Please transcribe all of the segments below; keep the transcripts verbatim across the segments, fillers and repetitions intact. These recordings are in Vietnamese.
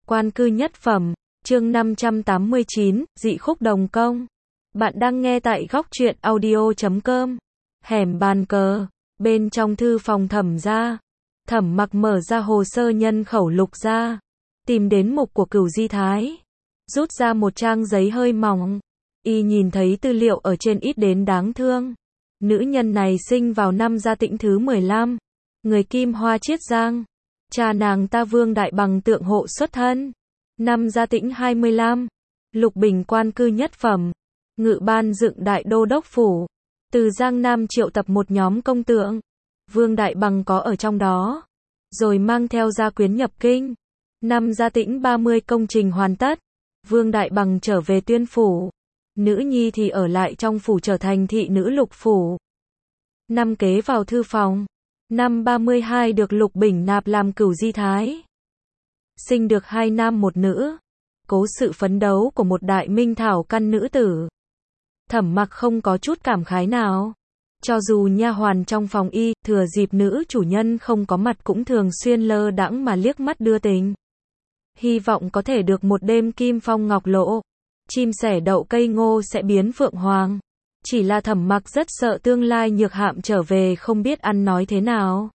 Quan cư nhất phẩm, chương năm trăm tám mươi chín, dị khúc đồng công. Bạn đang nghe tại góc truyện audio chấm com. Hẻm bàn cờ, bên trong thư phòng Thẩm gia. Thẩm Mặc mở ra hồ sơ nhân khẩu lục ra, tìm đến mục của Cửu Di Thái, rút ra một trang giấy hơi mỏng. Y nhìn thấy tư liệu ở trên ít đến đáng thương. Nữ nhân này sinh vào năm Gia Tĩnh thứ mười lăm, người Kim Hoa Chiết Giang. Cha nàng ta Vương Đại Bằng tượng hộ xuất thân. Năm Gia Tĩnh hai mươi lăm, Lục Bình quan cư nhất phẩm, ngự ban dựng đại đô đốc phủ. Từ Giang Nam triệu tập một nhóm công tượng, Vương Đại Bằng có ở trong đó, rồi mang theo gia quyến nhập kinh. Năm Gia Tĩnh ba mươi công trình hoàn tất, Vương Đại Bằng trở về Tuyên phủ, nữ nhi thì ở lại trong phủ trở thành thị nữ Lục phủ. Năm kế vào thư phòng. Năm ba mươi hai được Lục Bình nạp làm Cửu Di Thái. Sinh được hai nam một nữ. Cố sự phấn đấu của một đại minh thảo căn nữ tử. Thẩm Mặc không có chút cảm khái nào. Cho dù nha hoàn trong phòng y, thừa dịp nữ chủ nhân không có mặt cũng thường xuyên lơ đãng mà liếc mắt đưa tình. Hy vọng có thể được một đêm kim phong ngọc lộ. Chim sẻ đậu cây ngô sẽ biến phượng hoàng. Chỉ là Thẩm Mặc rất sợ tương lai Nhược Hạm trở về không biết ăn nói thế nào.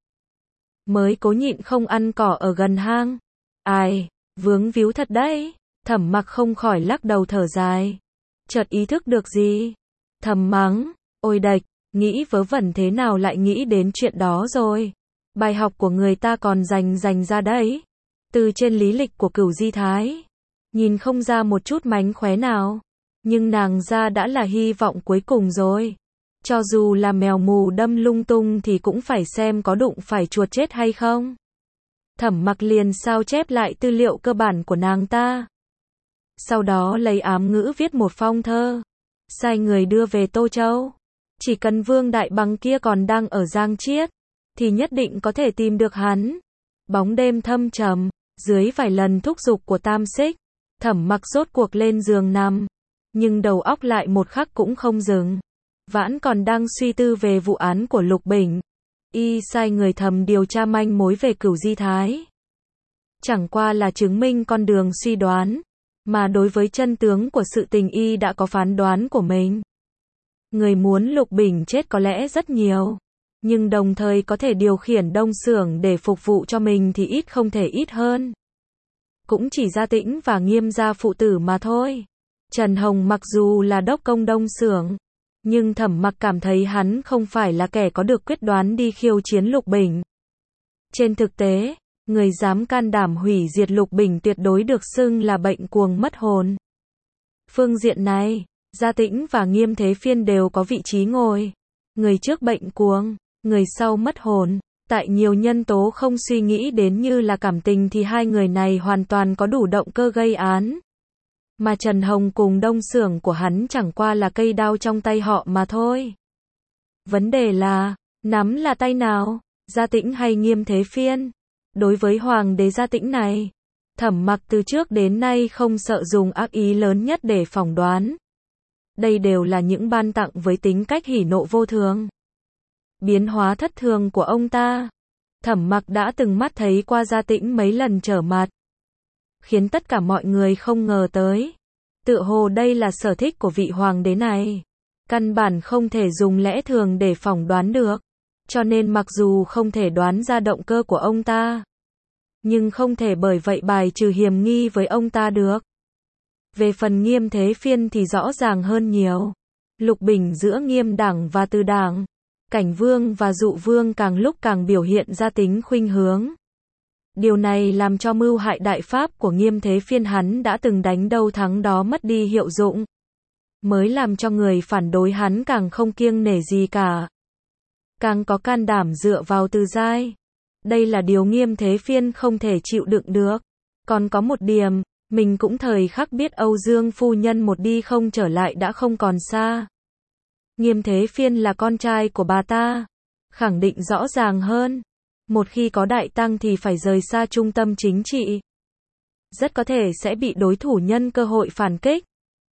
Mới cố nhịn không ăn cỏ ở gần hang. Ai, vướng víu thật đấy. Thẩm Mặc không khỏi lắc đầu thở dài. Chợt ý thức được gì. Thầm mắng, ôi đạch, nghĩ vớ vẩn thế nào lại nghĩ đến chuyện đó rồi. Bài học của người ta còn dành dành ra đấy. Từ trên lý lịch của Cửu Di Thái, nhìn không ra một chút mánh khóe nào. Nhưng nàng ra đã là hy vọng cuối cùng rồi. Cho dù là mèo mù đâm lung tung thì cũng phải xem có đụng phải chuột chết hay không. Thẩm Mặc liền sao chép lại tư liệu cơ bản của nàng ta. Sau đó lấy ám ngữ viết một phong thơ, sai người đưa về Tô Châu. Chỉ cần Vương Đại Bằng kia còn đang ở Giang Chiết, thì nhất định có thể tìm được hắn. Bóng đêm thâm trầm, dưới vài lần thúc giục của Tam Xích, Thẩm Mặc rốt cuộc lên giường nằm. Nhưng đầu óc lại một khắc cũng không dừng. Vãn còn đang suy tư về vụ án của Lục Bình. Y sai người thầm điều tra manh mối về Cửu Di Thái. Chẳng qua là chứng minh con đường suy đoán. Mà đối với chân tướng của sự tình Y đã có phán đoán của mình. Người muốn Lục Bình chết có lẽ rất nhiều. Nhưng đồng thời có thể điều khiển Đông Xưởng để phục vụ cho mình thì ít không thể ít hơn. Cũng chỉ Gia Tĩnh và Nghiêm gia phụ tử mà thôi. Trần Hồng mặc dù là đốc công Đông Xưởng, nhưng Thẩm Mặc cảm thấy hắn không phải là kẻ có được quyết đoán đi khiêu chiến Lục Bình. Trên thực tế, người dám can đảm hủy diệt Lục Bình tuyệt đối được xưng là bệnh cuồng mất hồn. Phương diện này, Gia Tĩnh và Nghiêm Thế Phiên đều có vị trí ngồi. Người trước bệnh cuồng, người sau mất hồn. Tại nhiều nhân tố không suy nghĩ đến như là cảm tình thì hai người này hoàn toàn có đủ động cơ gây án. Mà Trần Hồng cùng Đông Xưởng của hắn chẳng qua là cây đao trong tay họ mà thôi. Vấn đề là, nắm là tay nào, Gia Tĩnh hay Nghiêm Thế Phiên? Đối với Hoàng đế Gia Tĩnh này, Thẩm Mặc từ trước đến nay không sợ dùng ác ý lớn nhất để phỏng đoán. Đây đều là những ban tặng với tính cách hỉ nộ vô thường. Biến hóa thất thường của ông ta. Thẩm Mặc đã từng mắt thấy qua Gia Tĩnh mấy lần trở mặt. Khiến tất cả mọi người không ngờ tới. Tựa hồ đây là sở thích của vị hoàng đế này. Căn bản không thể dùng lẽ thường để phỏng đoán được. Cho nên mặc dù không thể đoán ra động cơ của ông ta, nhưng không thể bởi vậy bài trừ hiểm nghi với ông ta được. Về phần Nghiêm Thế Phiên thì rõ ràng hơn nhiều. Lục Bình giữa Nghiêm đảng và Từ đảng, Cảnh Vương và Dụ Vương càng lúc càng biểu hiện ra tính khuynh hướng. Điều này làm cho mưu hại đại pháp của Nghiêm Thế Phiên hắn đã từng đánh đâu thắng đó mất đi hiệu dụng. Mới làm cho người phản đối hắn càng không kiêng nể gì cả. Càng có can đảm dựa vào Từ giai. Đây là điều Nghiêm Thế Phiên không thể chịu đựng được. Còn có một điểm, mình cũng thời khắc biết Âu Dương phu nhân một đi không trở lại đã không còn xa. Nghiêm Thế Phiên là con trai của bà ta. Khẳng định rõ ràng hơn. Một khi có đại tăng thì phải rời xa trung tâm chính trị. Rất có thể sẽ bị đối thủ nhân cơ hội phản kích.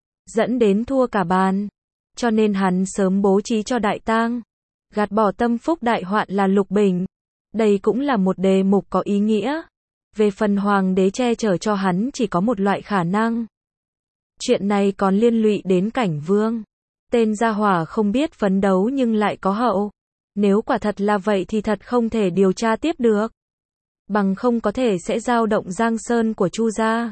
Dẫn đến thua cả bàn. Cho nên hắn sớm bố trí cho đại tang. Gạt bỏ tâm phúc đại hoạn là Lục Bình. Đây cũng là một đề mục có ý nghĩa. Về phần hoàng đế che chở cho hắn chỉ có một loại khả năng. Chuyện này còn liên lụy đến cảnh vương. Tên gia hỏa không biết phấn đấu nhưng lại có hậu. Nếu quả thật là vậy thì thật không thể điều tra tiếp được. Bằng không có thể sẽ dao động giang sơn của Chu gia.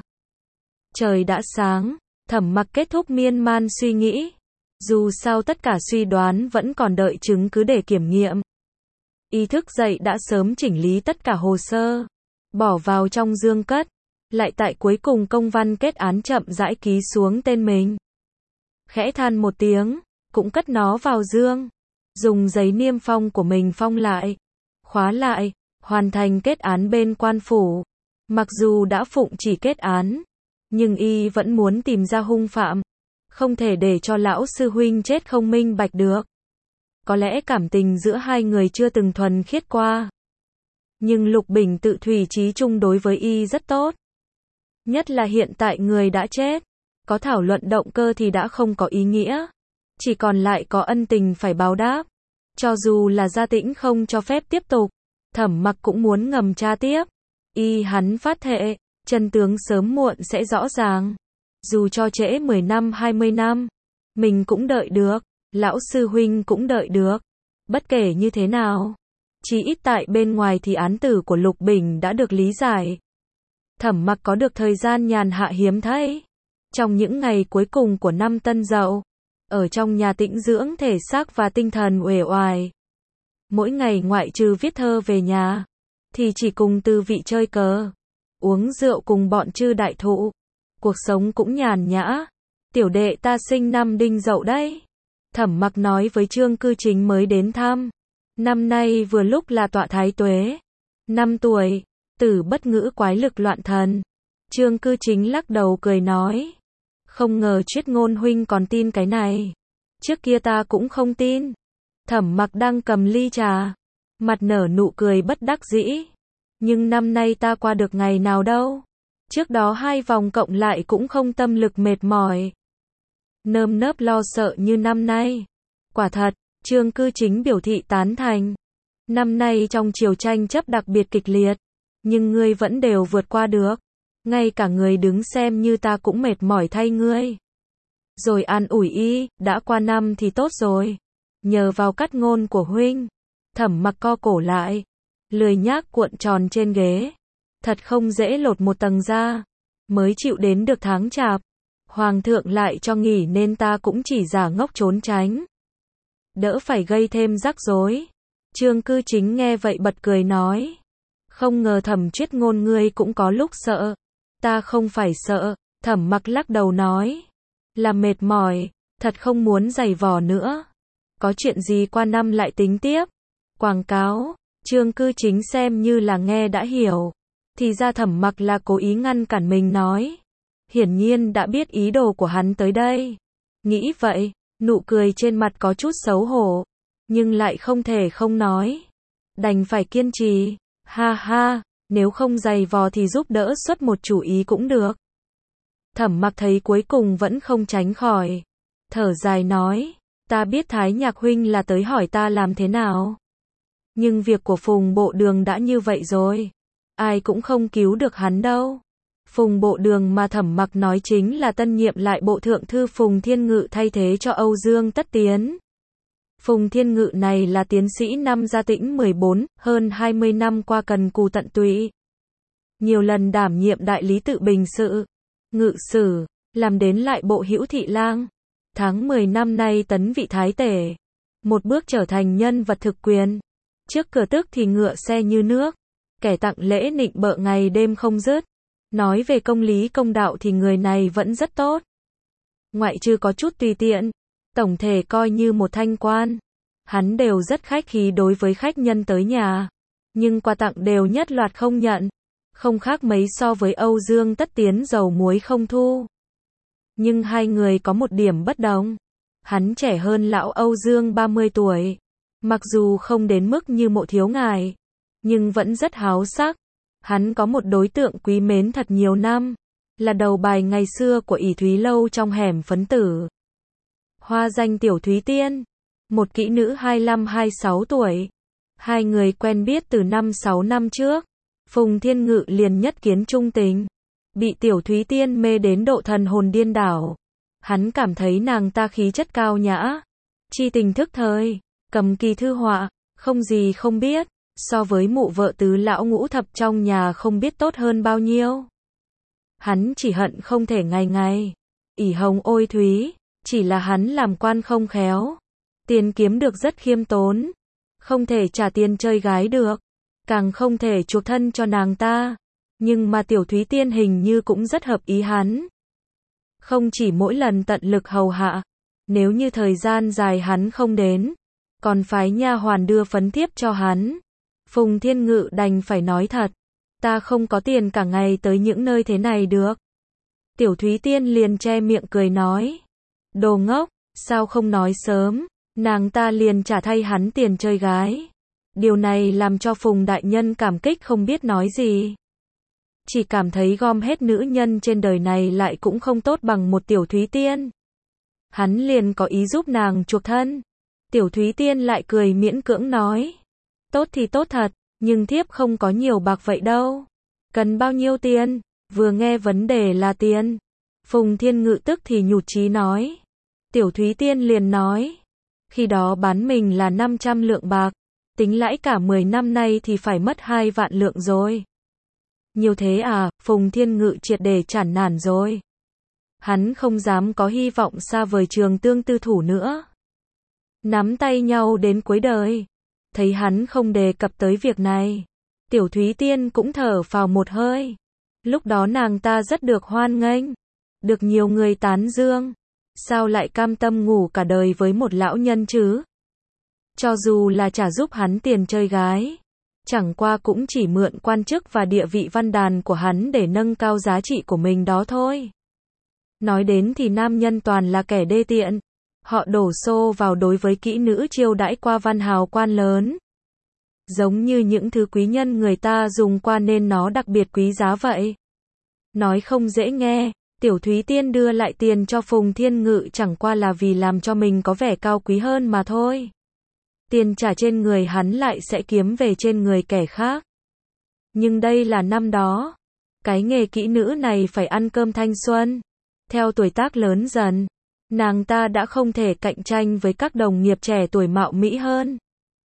Trời đã sáng, Thẩm Mặc kết thúc miên man suy nghĩ. Dù sao tất cả suy đoán vẫn còn đợi chứng cứ để kiểm nghiệm. Y thức dậy đã sớm chỉnh lý tất cả hồ sơ, bỏ vào trong dương cất, lại tại cuối cùng công văn kết án chậm rãi ký xuống tên mình. Khẽ than một tiếng, cũng cất nó vào dương, dùng giấy niêm phong của mình phong lại, khóa lại, hoàn thành kết án bên quan phủ. Mặc dù đã phụng chỉ kết án, nhưng y vẫn muốn tìm ra hung phạm, không thể để cho lão sư huynh chết không minh bạch được. Có lẽ cảm tình giữa hai người chưa từng thuần khiết qua. Nhưng Lục Bình tự thủy chí chung đối với y rất tốt. Nhất là hiện tại người đã chết. Có thảo luận động cơ thì đã không có ý nghĩa. Chỉ còn lại có ân tình phải báo đáp. Cho dù là Gia Tĩnh không cho phép tiếp tục, Thẩm Mặc cũng muốn ngầm tra tiếp. Y hắn phát thệ, chân tướng sớm muộn sẽ rõ ràng. Dù cho trễ mười năm hai mươi năm, mình cũng đợi được. Lão sư huynh cũng đợi được. Bất kể như thế nào, chỉ ít tại bên ngoài thì án tử của Lục Bình đã được lý giải. Thẩm Mặc có được thời gian nhàn hạ hiếm thấy. Trong những ngày cuối cùng của năm Tân Dậu, ở trong nhà tĩnh dưỡng thể xác và tinh thần uể oải. Mỗi ngày ngoại trừ viết thơ về nhà, thì chỉ cùng Tư Vị chơi cờ, uống rượu cùng bọn Trư đại thụ. Cuộc sống cũng nhàn nhã. Tiểu đệ ta sinh năm Đinh Dậu đấy. Thẩm Mặc nói với Trương Cư Chính mới đến thăm. Năm nay vừa lúc là tọa thái tuế. Năm tuổi, tử bất ngữ quái lực loạn thần. Trương Cư Chính lắc đầu cười nói. Không ngờ Triết Ngôn huynh còn tin cái này. Trước kia ta cũng không tin. Thẩm Mặc đang cầm ly trà, mặt nở nụ cười bất đắc dĩ. Nhưng năm nay ta qua được ngày nào đâu. Trước đó hai vòng cộng lại cũng không tâm lực mệt mỏi. Nơm nớp lo sợ như năm nay. Quả thật, Trương Cư Chính biểu thị tán thành. Năm nay trong triều tranh chấp đặc biệt kịch liệt, nhưng ngươi vẫn đều vượt qua được. Ngay cả người đứng xem như ta cũng mệt mỏi thay ngươi. Rồi an ủi y, đã qua năm thì tốt rồi. Nhờ vào cắt ngôn của huynh. Thẩm Mặc co cổ lại, lười nhác cuộn tròn trên ghế. Thật không dễ lột một tầng da. Mới chịu đến được tháng chạp. Hoàng thượng lại cho nghỉ nên ta cũng chỉ giả ngốc trốn tránh. Đỡ phải gây thêm rắc rối. Trương Cư Chính nghe vậy bật cười nói. Không ngờ Thẩm Triết Ngôn ngươi cũng có lúc sợ. Ta không phải sợ. Thẩm Mặc lắc đầu nói. Là mệt mỏi. Thật không muốn giày vò nữa. Có chuyện gì qua năm lại tính tiếp. Quảng cáo. Trương Cư Chính xem như là nghe đã hiểu. Thì ra Thẩm Mặc là cố ý ngăn cản mình nói. Hiển nhiên đã biết ý đồ của hắn tới đây. Nghĩ vậy, nụ cười trên mặt có chút xấu hổ. Nhưng lại không thể không nói. Đành phải kiên trì. Ha ha, nếu không giày vò thì giúp đỡ xuất một chủ ý cũng được. Thẩm Mặc thấy cuối cùng vẫn không tránh khỏi. Thở dài nói. Ta biết Thái Nhạc huynh là tới hỏi ta làm thế nào. Nhưng việc của Phùng Bộ Đường đã như vậy rồi. Ai cũng không cứu được hắn đâu. Phùng Bộ Đường mà Thẩm Mặc nói chính là tân nhiệm lại bộ thượng thư Phùng Thiên Ngự thay thế cho Âu Dương Tất Tiến. Phùng Thiên Ngự này là tiến sĩ năm Gia Tĩnh mười bốn, hơn hai mươi năm qua cần cù tận tụy. Nhiều lần đảm nhiệm đại lý tự bình sự, ngự sử, làm đến lại bộ hữu thị lang. Tháng mười năm nay tấn vị thái tể. Một bước trở thành nhân vật thực quyền. Trước cửa tức thì ngựa xe như nước. Kẻ tặng lễ nịnh bợ ngày đêm không dứt. Nói về công lý công đạo thì người này vẫn rất tốt. Ngoại trừ có chút tùy tiện, tổng thể coi như một thanh quan. Hắn đều rất khách khí đối với khách nhân tới nhà. Nhưng quà tặng đều nhất loạt không nhận. Không khác mấy so với Âu Dương Tất Tiến dầu muối không thu. Nhưng hai người có một điểm bất đồng. Hắn trẻ hơn lão Âu Dương ba mươi tuổi. Mặc dù không đến mức như Mộ Thiếu Ngài, nhưng vẫn rất háo sắc. Hắn có một đối tượng quý mến thật nhiều năm, là đầu bài ngày xưa của ỷ Thúy Lâu trong hẻm Phấn Tử. Hoa danh Tiểu Thúy Tiên, một kỹ nữ hai mươi lăm hai mươi sáu tuổi. Hai người quen biết từ năm sáu năm trước. Phùng Thiên Ngự liền nhất kiến trung tình. Bị Tiểu Thúy Tiên mê đến độ thần hồn điên đảo. Hắn cảm thấy nàng ta khí chất cao nhã, chi tình thức thời, cầm kỳ thư họa, không gì không biết, so với mụ vợ tứ lão ngũ thập trong nhà không biết tốt hơn bao nhiêu. Hắn chỉ hận không thể ngày ngày ỉ hồng ôi thúy, chỉ là hắn làm quan không khéo, tiền kiếm được rất khiêm tốn, không thể trả tiền chơi gái được, càng không thể chuộc thân cho nàng ta. Nhưng mà Tiểu Thúy Tiên hình như cũng rất hợp ý hắn. Không chỉ mỗi lần tận lực hầu hạ, nếu như thời gian dài hắn không đến, còn phái nha hoàn đưa phấn thiếp cho hắn. Phùng Thiên Ngự đành phải nói thật, ta không có tiền cả ngày tới những nơi thế này được. Tiểu Thúy Tiên liền che miệng cười nói, đồ ngốc, sao không nói sớm, nàng ta liền trả thay hắn tiền chơi gái. Điều này làm cho Phùng đại nhân cảm kích không biết nói gì. Chỉ cảm thấy gom hết nữ nhân trên đời này lại cũng không tốt bằng một Tiểu Thúy Tiên. Hắn liền có ý giúp nàng chuộc thân. Tiểu Thúy Tiên lại cười miễn cưỡng nói, tốt thì tốt thật, nhưng thiếp không có nhiều bạc vậy đâu. Cần bao nhiêu tiền? Vừa nghe vấn đề là tiền, Phùng Thiên Ngự tức thì nhụt chí nói. Tiểu Thúy Tiên liền nói, khi đó bán mình là năm trăm lượng bạc, tính lãi cả mười năm nay thì phải mất hai vạn lượng rồi. Nhiều thế à? Phùng Thiên Ngự triệt để chán nản rồi. Hắn không dám có hy vọng xa vời Trường Tương tư thủ nữa. Nắm tay nhau đến cuối đời. Thấy hắn không đề cập tới việc này, Tiểu Thúy Tiên cũng thở phào một hơi. Lúc đó nàng ta rất được hoan nghênh, được nhiều người tán dương. Sao lại cam tâm ngủ cả đời với một lão nhân chứ? Cho dù là trả giúp hắn tiền chơi gái, chẳng qua cũng chỉ mượn quan chức và địa vị văn đàn của hắn để nâng cao giá trị của mình đó thôi. Nói đến thì nam nhân toàn là kẻ đê tiện. Họ đổ xô vào đối với kỹ nữ chiêu đãi qua văn hào quan lớn. Giống như những thứ quý nhân người ta dùng qua nên nó đặc biệt quý giá vậy. Nói không dễ nghe, Tiểu Thúy Tiên đưa lại tiền cho Phùng Thiên Ngự chẳng qua là vì làm cho mình có vẻ cao quý hơn mà thôi. Tiền trả trên người hắn lại sẽ kiếm về trên người kẻ khác. Nhưng đây là năm đó. Cái nghề kỹ nữ này phải ăn cơm thanh xuân. Theo tuổi tác lớn dần, nàng ta đã không thể cạnh tranh với các đồng nghiệp trẻ tuổi mạo mỹ hơn.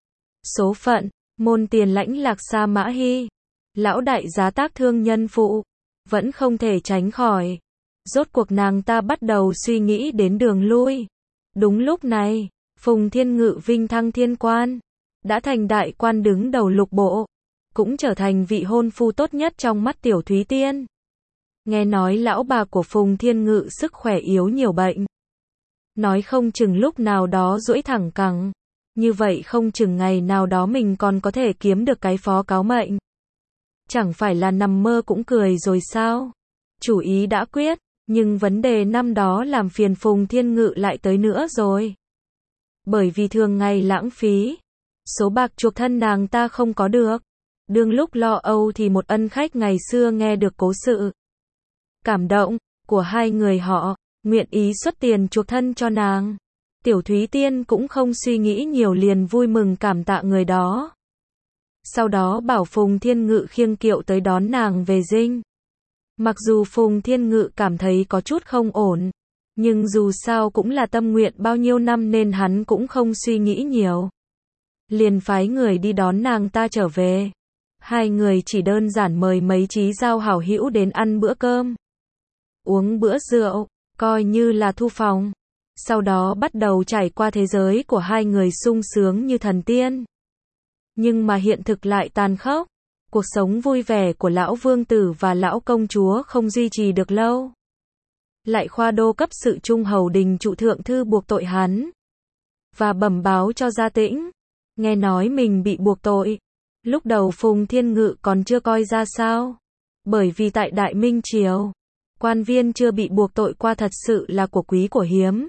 Số phận, môn tiền lãnh lạc xa mã hy, lão đại giá tác thương nhân phụ, vẫn không thể tránh khỏi. Rốt cuộc nàng ta bắt đầu suy nghĩ đến đường lui. Đúng lúc này, Phùng Thiên Ngự vinh thăng thiên quan, đã thành đại quan đứng đầu lục bộ, cũng trở thành vị hôn phu tốt nhất trong mắt Tiểu Thúy Tiên. Nghe nói lão bà của Phùng Thiên Ngự sức khỏe yếu nhiều bệnh. Nói không chừng lúc nào đó duỗi thẳng cẳng. Như vậy không chừng ngày nào đó mình còn có thể kiếm được cái phó cáo mệnh. Chẳng phải là nằm mơ cũng cười rồi sao? Chủ ý đã quyết, nhưng vấn đề năm đó làm phiền Phùng Thiên Ngự lại tới nữa rồi. Bởi vì thường ngày lãng phí, số bạc chuộc thân nàng ta không có được. Đương lúc lo âu thì một ân khách ngày xưa nghe được cố sự cảm động của hai người họ, nguyện ý xuất tiền chuộc thân cho nàng. Tiểu Thúy Tiên cũng không suy nghĩ nhiều liền vui mừng cảm tạ người đó. Sau đó bảo Phùng Thiên Ngự khiêng kiệu tới đón nàng về dinh. Mặc dù Phùng Thiên Ngự cảm thấy có chút không ổn, nhưng dù sao cũng là tâm nguyện bao nhiêu năm nên hắn cũng không suy nghĩ nhiều. Liền phái người đi đón nàng ta trở về. Hai người chỉ đơn giản mời mấy trí giao hảo hữu đến ăn bữa cơm, uống bữa rượu, coi như là thu phòng. Sau đó bắt đầu trải qua thế giới của hai người sung sướng như thần tiên. Nhưng mà hiện thực lại tàn khốc. Cuộc sống vui vẻ của lão vương tử và lão công chúa không duy trì được lâu. Lại khoa đô cấp sự trung hầu đình trụ thượng thư buộc tội hắn. Và bẩm báo cho Gia Tĩnh. Nghe nói mình bị buộc tội. Lúc đầu Phùng Thiên Ngự còn chưa coi ra sao. Bởi vì tại Đại Minh Triều, quan viên chưa bị buộc tội qua thật sự là của quý của hiếm.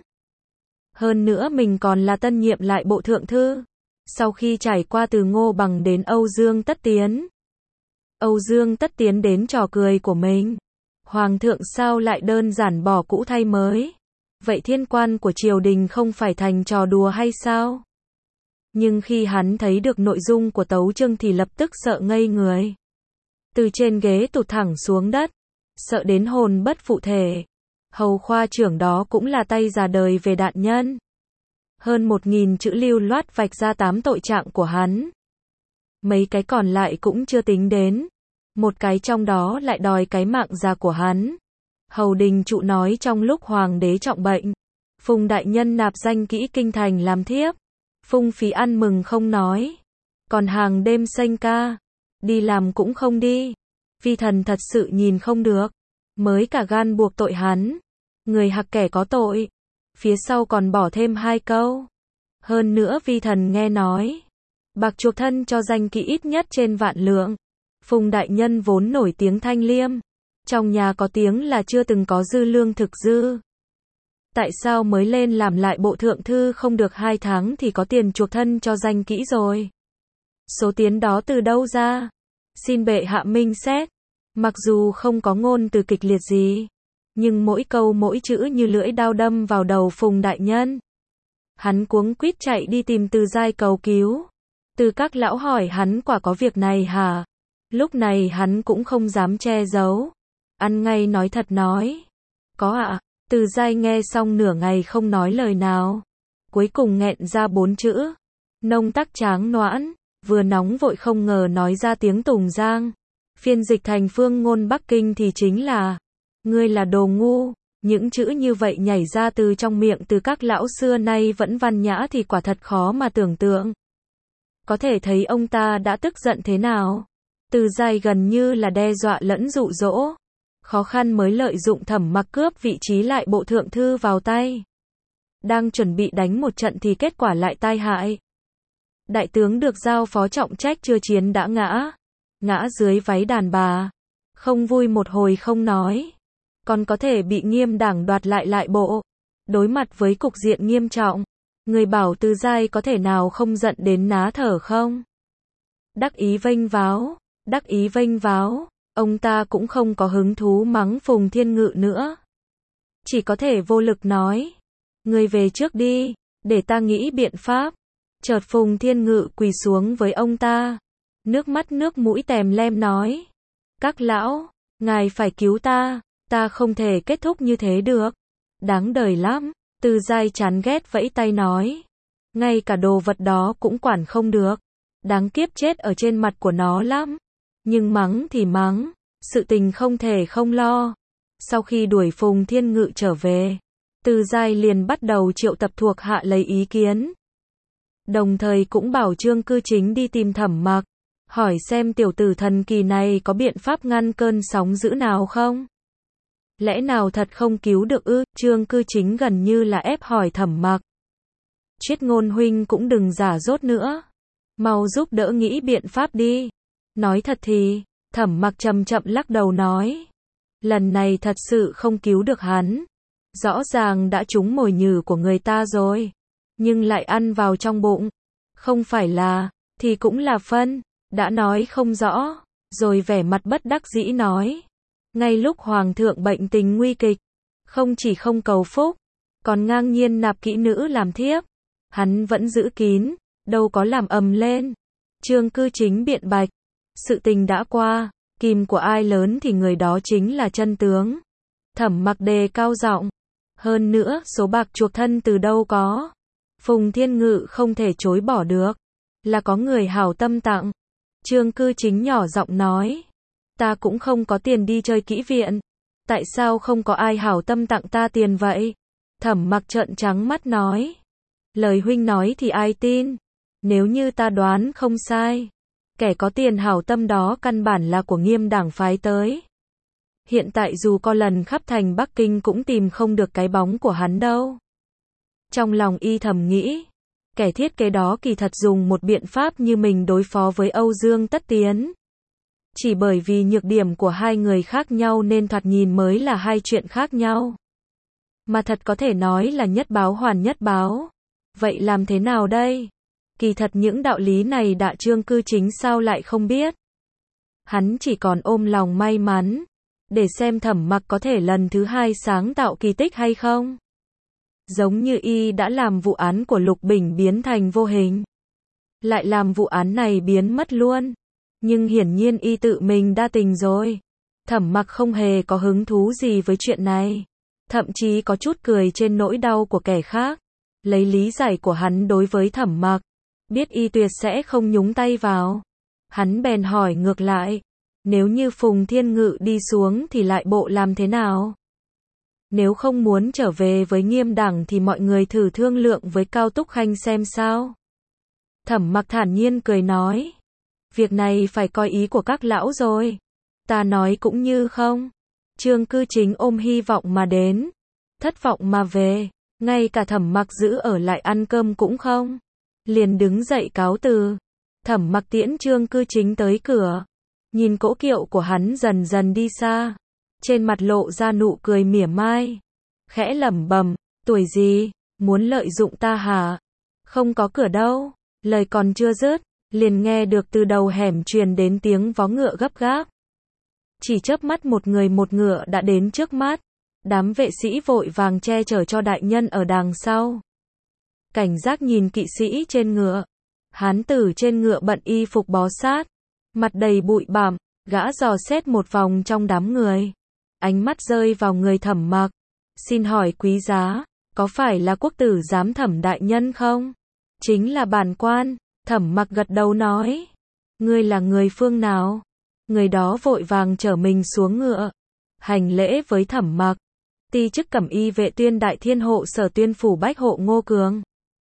Hơn nữa mình còn là tân nhiệm lại bộ thượng thư. Sau khi trải qua từ Ngô Bằng đến Âu Dương Tất Tiến. Âu Dương Tất Tiến đến trò cười của mình. Hoàng thượng sao lại đơn giản bỏ cũ thay mới? Vậy thiên quan của triều đình không phải thành trò đùa hay sao? Nhưng khi hắn thấy được nội dung của tấu chương thì lập tức sợ ngây người. từ trên ghế tụt thẳng xuống đất, sợ đến hồn bất phụ thể. Hầu khoa trưởng đó cũng là tay già đời về đạn nhân. Hơn một nghìn chữ lưu loát vạch ra tám tội trạng của hắn. Mấy cái còn lại cũng chưa tính đến. Một cái trong đó lại đòi cái mạng già của hắn. Hầu đình trụ nói trong lúc hoàng đế trọng bệnh, Phùng đại nhân nạp danh kỹ kinh thành làm thiếp. Phung phí ăn mừng không nói. Còn hàng đêm sênh ca, đi làm cũng không đi. Vi thần thật sự nhìn không được. Mới cả gan buộc tội hắn. Người hặc kẻ có tội. Phía sau còn bỏ thêm hai câu. Hơn nữa vi thần nghe nói, bạc chuộc thân cho danh kỹ ít nhất trên vạn lượng. Phùng đại nhân vốn nổi tiếng thanh liêm. Trong nhà có tiếng là chưa từng có dư lương thực dư. Tại sao mới lên làm lại bộ thượng thư không được hai tháng thì có tiền chuộc thân cho danh kỹ rồi? Số tiền đó từ đâu ra? Xin bệ hạ minh xét. Mặc dù không có ngôn từ kịch liệt gì, nhưng mỗi câu mỗi chữ như lưỡi dao đâm vào đầu Phùng đại nhân. Hắn cuống quýt chạy đi tìm Từ Giai cầu cứu. Từ các lão hỏi hắn quả có việc này hả? Lúc này hắn cũng không dám che giấu. Ăn ngay nói thật nói. Có ạ. À? Từ Giai nghe xong nửa ngày không nói lời nào. Cuối cùng nghẹn ra bốn chữ. Nông tắc tráng noãn. Vừa nóng vội không ngờ nói ra tiếng Tùng Giang. Phiên dịch thành phương ngôn Bắc Kinh thì chính là: ngươi là đồ ngu. Những chữ như vậy nhảy ra từ trong miệng từ các lão xưa nay vẫn văn nhã thì quả thật khó mà tưởng tượng. Có thể thấy ông ta đã tức giận thế nào. Từ Giai gần như là đe dọa lẫn dụ dỗ. Khó khăn mới lợi dụng Thẩm Mặc cướp vị trí lại bộ thượng thư vào tay. Đang chuẩn bị đánh một trận thì kết quả lại tai hại. Đại tướng được giao phó trọng trách chưa chiến đã ngã. Ngã dưới váy đàn bà. Không vui một hồi không nói. Còn có thể bị Nghiêm đảng đoạt lại lại bộ. Đối mặt với cục diện nghiêm trọng, người bảo Từ Giai có thể nào không giận đến ná thở không? Đắc ý vênh váo, đắc ý vênh váo, ông ta cũng không có hứng thú mắng Phùng Thiên Ngự nữa. Chỉ có thể vô lực nói, người về trước đi, để ta nghĩ biện pháp. Chợt Phùng Thiên Ngự quỳ xuống với ông ta, nước mắt nước mũi tèm lem nói: các lão, ngài phải cứu ta, ta không thể kết thúc như thế được. Đáng đời lắm. Từ Giai chán ghét vẫy tay nói: ngay cả đồ vật đó cũng quản không được. Đáng kiếp chết ở trên mặt của nó lắm. Nhưng mắng thì mắng, sự tình không thể không lo. Sau khi đuổi Phùng Thiên Ngự trở về, Từ Giai liền bắt đầu triệu tập thuộc hạ lấy ý kiến. Đồng thời cũng bảo Trương Cư Chính đi tìm Thẩm Mặc, hỏi xem tiểu tử thần kỳ này có biện pháp ngăn cơn sóng dữ nào không? Lẽ nào thật không cứu được ư? Trương Cư Chính gần như là ép hỏi Thẩm Mặc. Triết Ngôn huynh cũng đừng giả dốt nữa. Mau giúp đỡ nghĩ biện pháp đi. Nói thật thì, Thẩm Mặc chậm chậm lắc đầu nói. Lần này thật sự không cứu được hắn. Rõ ràng đã trúng mồi nhử của người ta rồi. Nhưng lại ăn vào trong bụng. Không phải là, thì cũng là phân. Đã nói không rõ. Rồi vẻ mặt bất đắc dĩ nói. Ngay lúc hoàng thượng bệnh tình nguy kịch, không chỉ không cầu phúc, còn ngang nhiên nạp kỹ nữ làm thiếp. Hắn vẫn giữ kín, đâu có làm ầm lên. Trương Cư Chính biện bạch, sự tình đã qua, kìm của ai lớn thì người đó chính là chân tướng. Thẩm Mặc đề cao giọng, hơn nữa số bạc chuộc thân từ đâu có. Phùng Thiên Ngự không thể chối bỏ được, là có người hảo tâm tặng. Trương Cư Chính nhỏ giọng nói, ta cũng không có tiền đi chơi kỹ viện. Tại sao không có ai hảo tâm tặng ta tiền vậy? Thẩm Mặc trợn trắng mắt nói. Lời huynh nói thì ai tin? Nếu như ta đoán không sai, kẻ có tiền hảo tâm đó căn bản là của Nghiêm đảng phái tới. Hiện tại dù có lần khắp thành Bắc Kinh cũng tìm không được cái bóng của hắn đâu. Trong lòng y thầm nghĩ, kẻ thiết kế đó kỳ thật dùng một biện pháp như mình đối phó với Âu Dương Tất Tiến. Chỉ bởi vì nhược điểm của hai người khác nhau nên thoạt nhìn mới là hai chuyện khác nhau. Mà thật có thể nói là nhất báo hoàn nhất báo. Vậy làm thế nào đây? Kỳ thật những đạo lý này Đại Trương Cư Chính sao lại không biết. Hắn chỉ còn ôm lòng may mắn, để xem Thẩm Mặc có thể lần thứ hai sáng tạo kỳ tích hay không. Giống như y đã làm vụ án của Lục Bình biến thành vô hình, lại làm vụ án này biến mất luôn. Nhưng hiển nhiên y tự mình đa tình rồi. Thẩm Mặc không hề có hứng thú gì với chuyện này. Thậm chí có chút cười trên nỗi đau của kẻ khác. Lấy lý giải của hắn đối với Thẩm Mặc, biết y tuyệt sẽ không nhúng tay vào. Hắn bèn hỏi ngược lại, nếu như Phùng Thiên Ngự đi xuống thì lại bộ làm thế nào? Nếu không muốn trở về với Nghiêm Đẳng thì mọi người thử thương lượng với Cao Túc Khanh xem sao. Thẩm Mặc thản nhiên cười nói, việc này phải coi ý của các lão rồi. Ta nói cũng như không. Trương Cư Chính ôm hy vọng mà đến, thất vọng mà về, ngay cả Thẩm Mặc giữ ở lại ăn cơm cũng không. Liền đứng dậy cáo từ. Thẩm Mặc tiễn Trương Cư Chính tới cửa, nhìn cỗ kiệu của hắn dần dần đi xa, trên mặt lộ ra nụ cười mỉa mai, khẽ lẩm bẩm, tuổi gì, muốn lợi dụng ta hả? Không có cửa đâu. Lời còn chưa dứt, liền nghe được từ đầu hẻm truyền đến tiếng vó ngựa gấp gáp. Chỉ chớp mắt một người một ngựa đã đến trước mắt. Đám vệ sĩ vội vàng che chở cho đại nhân ở đằng sau. Cảnh giác nhìn kỵ sĩ trên ngựa. Hán tử trên ngựa bận y phục bó sát, mặt đầy bụi bặm, gã dò xét một vòng trong đám người. Ánh mắt rơi vào người Thẩm Mặc. Xin hỏi quý giá, có phải là quốc tử giám Thẩm đại nhân không? Chính là bản quan. Thẩm Mặc gật đầu nói. Ngươi là người phương nào? Người đó vội vàng chở mình xuống ngựa, hành lễ với Thẩm Mặc. Ti chức cẩm y vệ tuyên đại thiên hộ sở tuyên phủ bách hộ Ngô Cường.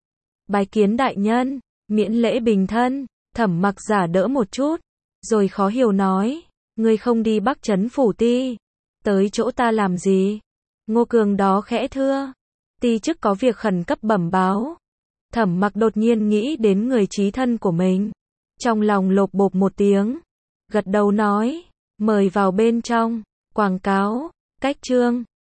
Bái kiến đại nhân, miễn lễ bình thân. Thẩm Mặc giả đỡ một chút, rồi khó hiểu nói, ngươi không đi Bắc Trấn phủ ti, tới chỗ ta làm gì? Ngô Cường đó khẽ thưa, ti chức có việc khẩn cấp bẩm báo. Thẩm Mặc đột nhiên nghĩ đến người chí thân của mình, trong lòng lộp bộp một tiếng, gật đầu nói, mời vào bên trong. Quảng cáo, cách chương